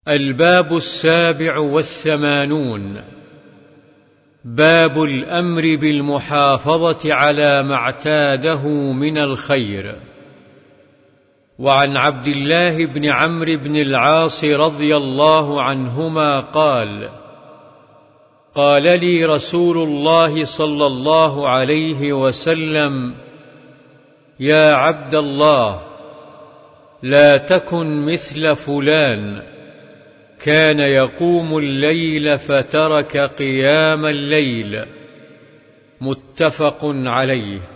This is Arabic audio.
الباب 87. باب الأمر بالمحافظة على ما اعتاده من الخير. وعن عبد الله بن عمرو بن العاص رضي الله عنهما قال: قال لي رسول الله صلى الله عليه وسلم: يا عبد الله، لا تكن مثل فلان، كان يقوم الليل فترك قيام الليل. متفق عليه.